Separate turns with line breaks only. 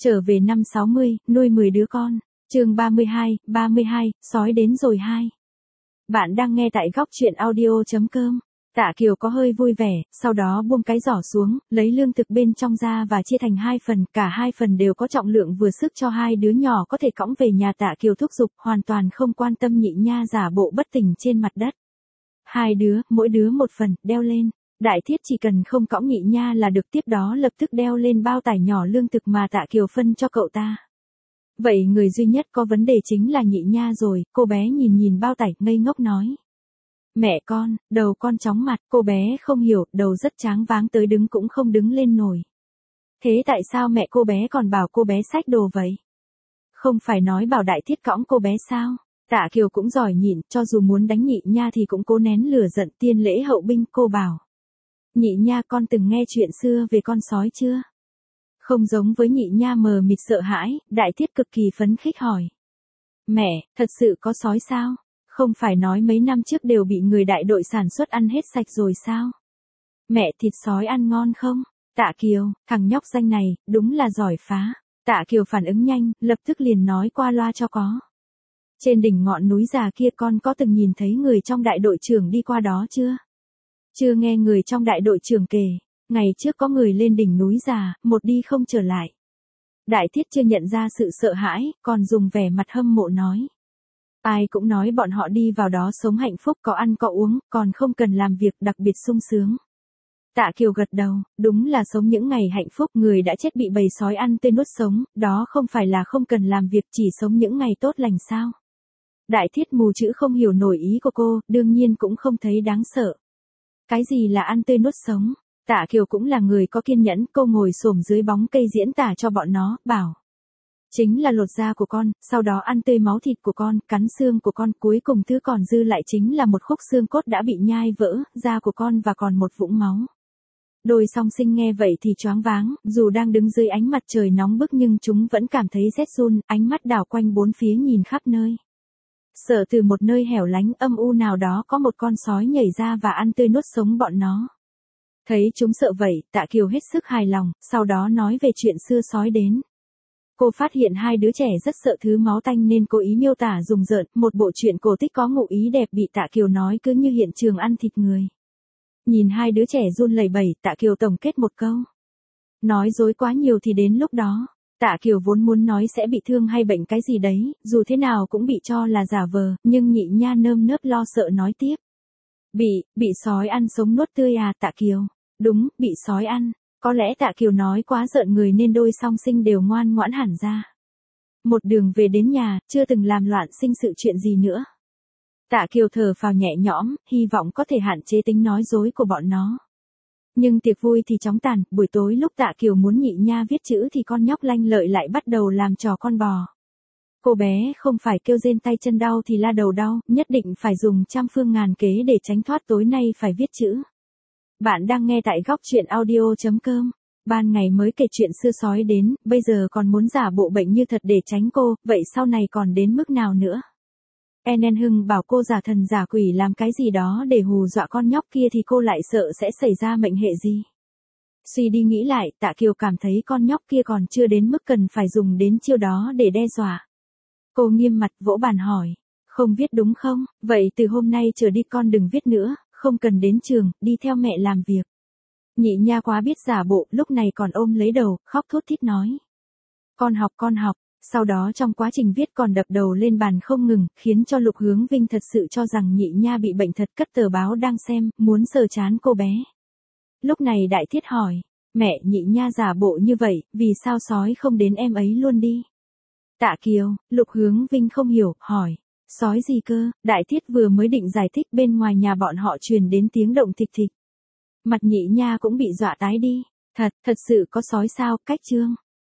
Trở về năm 60, nuôi 10 đứa con. Chương 32, sói đến rồi 2. Bạn đang nghe tại góc truyện audio.com. Tạ Kiều có hơi vui vẻ, sau đó buông cái giỏ xuống, lấy lương thực bên trong ra và chia thành 2 phần, cả 2 phần đều có trọng lượng vừa sức cho 2 đứa nhỏ có thể cõng về nhà. Tạ Kiều thúc giục, hoàn toàn không quan tâm Nhị Nha giả bộ bất tỉnh trên mặt đất. 2 đứa, mỗi đứa 1 phần, đeo lên. Đại Thiết chỉ cần không cõng Nhị Nha là được, tiếp đó lập tức đeo lên bao tải nhỏ lương thực mà Tạ Kiều phân cho cậu ta. Vậy người duy nhất có vấn đề chính là Nhị Nha rồi, cô bé nhìn bao tải, ngây ngốc nói. Mẹ con, đầu con chóng mặt, cô bé không hiểu, đầu rất tráng váng tới đứng cũng không đứng lên nổi. Thế tại sao mẹ cô bé còn bảo cô bé xách đồ vậy? Không phải nói bảo Đại Thiết cõng cô bé sao? Tạ Kiều cũng giỏi nhịn, cho dù muốn đánh Nhị Nha thì cũng cố nén lửa giận. Tiên lễ hậu binh, cô bảo. Nhị Nha, con từng nghe chuyện xưa về con sói chưa? Không giống với Nhị Nha mờ mịt sợ hãi, Đại Thiết cực kỳ phấn khích hỏi. Mẹ, thật sự có sói sao? Không phải nói mấy năm trước đều bị người đại đội sản xuất ăn hết sạch rồi sao? Mẹ, thịt sói ăn ngon không? Tạ Kiều, thằng nhóc danh này, đúng là giỏi phá. Tạ Kiều phản ứng nhanh, lập tức liền nói qua loa cho có. Trên đỉnh ngọn núi già kia con có từng nhìn thấy người trong đại đội trưởng đi qua đó chưa? Chưa nghe người trong đại đội trưởng kể, ngày trước có người lên đỉnh núi già, một đi không trở lại. Đại Thiết chưa nhận ra sự sợ hãi, còn dùng vẻ mặt hâm mộ nói. Ai cũng nói bọn họ đi vào đó sống hạnh phúc, có ăn có uống, còn không cần làm việc, đặc biệt sung sướng. Tạ Kiều gật đầu, đúng là sống những ngày hạnh phúc. Người đã chết bị bầy sói ăn tươi nuốt sống, đó không phải là không cần làm việc, chỉ sống những ngày tốt lành sao? Đại Thiết mù chữ không hiểu nổi ý của cô, đương nhiên cũng không thấy đáng sợ. Cái gì là ăn tươi nuốt sống? Tạ Kiều cũng là người có kiên nhẫn, cô ngồi xổm dưới bóng cây diễn tả cho bọn nó, bảo. Chính là lột da của con, sau đó ăn tươi máu thịt của con, cắn xương của con, cuối cùng thứ còn dư lại chính là một khúc xương cốt đã bị nhai vỡ, da của con và còn một vũng máu. Đôi song sinh nghe vậy thì choáng váng, dù đang đứng dưới ánh mặt trời nóng bức nhưng chúng vẫn cảm thấy rét run, ánh mắt đảo quanh bốn phía nhìn khắp nơi. Sợ từ một nơi hẻo lánh âm u nào đó có một con sói nhảy ra và ăn tươi nuốt sống bọn nó. Thấy chúng sợ vậy, Tạ Kiều hết sức hài lòng, sau đó nói về chuyện xưa sói đến. Cô phát hiện 2 đứa trẻ rất sợ thứ máu tanh nên cố ý miêu tả rùng rợn, một bộ truyện cổ tích có ngụ ý đẹp bị Tạ Kiều nói cứ như hiện trường ăn thịt người. Nhìn 2 đứa trẻ run lẩy bẩy, Tạ Kiều tổng kết một câu. Nói dối quá nhiều thì đến lúc đó, Tạ Kiều vốn muốn nói sẽ bị thương hay bệnh cái gì đấy, dù thế nào cũng bị cho là giả vờ, nhưng Nhị Nha nơm nớp lo sợ nói tiếp. Bị sói ăn sống nuốt tươi à? Tạ Kiều? Đúng, bị sói ăn. Có lẽ Tạ Kiều nói quá giận người nên đôi song sinh đều ngoan ngoãn hẳn ra. Một đường về đến nhà, chưa từng làm loạn sinh sự chuyện gì nữa. Tạ Kiều thở phào nhẹ nhõm, hy vọng có thể hạn chế tính nói dối của bọn nó. Nhưng tiệc vui thì chóng tàn, buổi tối lúc Tạ Kiều muốn Nhị Nha viết chữ thì con nhóc lanh lợi lại bắt đầu làm trò con bò. Cô bé không phải kêu rên tay chân đau thì la đầu đau, nhất định phải dùng trăm phương ngàn kế để tránh thoát tối nay phải viết chữ. Bạn đang nghe tại góc truyện audio.com. Ban ngày mới kể chuyện xưa sói đến, bây giờ còn muốn giả bộ bệnh như thật để tránh cô, vậy sau này còn đến mức nào nữa? En Hưng bảo cô giả thần giả quỷ làm cái gì đó để hù dọa con nhóc kia thì cô lại sợ sẽ xảy ra mệnh hệ gì. Suy đi nghĩ lại, Tạ Kiều cảm thấy con nhóc kia còn chưa đến mức cần phải dùng đến chiêu đó để đe dọa. Cô nghiêm mặt vỗ bàn hỏi, không viết đúng không? Vậy từ hôm nay trở đi con đừng viết nữa, không cần đến trường, đi theo mẹ làm việc. Nhị Nha quá biết giả bộ, lúc này còn ôm lấy đầu, khóc thút thít nói. Con học. Sau đó trong quá trình viết còn đập đầu lên bàn không ngừng, khiến cho Lục Hướng Vinh thật sự cho rằng Nhị Nha bị bệnh thật, cất tờ báo đang xem, muốn sờ trán cô bé. Lúc này Đại Thiết hỏi, mẹ, Nhị Nha giả bộ như vậy, vì sao sói không đến em ấy luôn đi? Tạ Kiều, Lục Hướng Vinh không hiểu, hỏi, sói gì cơ? Đại Thiết vừa mới định giải thích bên ngoài nhà bọn họ truyền đến tiếng động thịch thịch. Mặt Nhị Nha cũng bị dọa tái đi, thật sự có sói sao? Cách chương.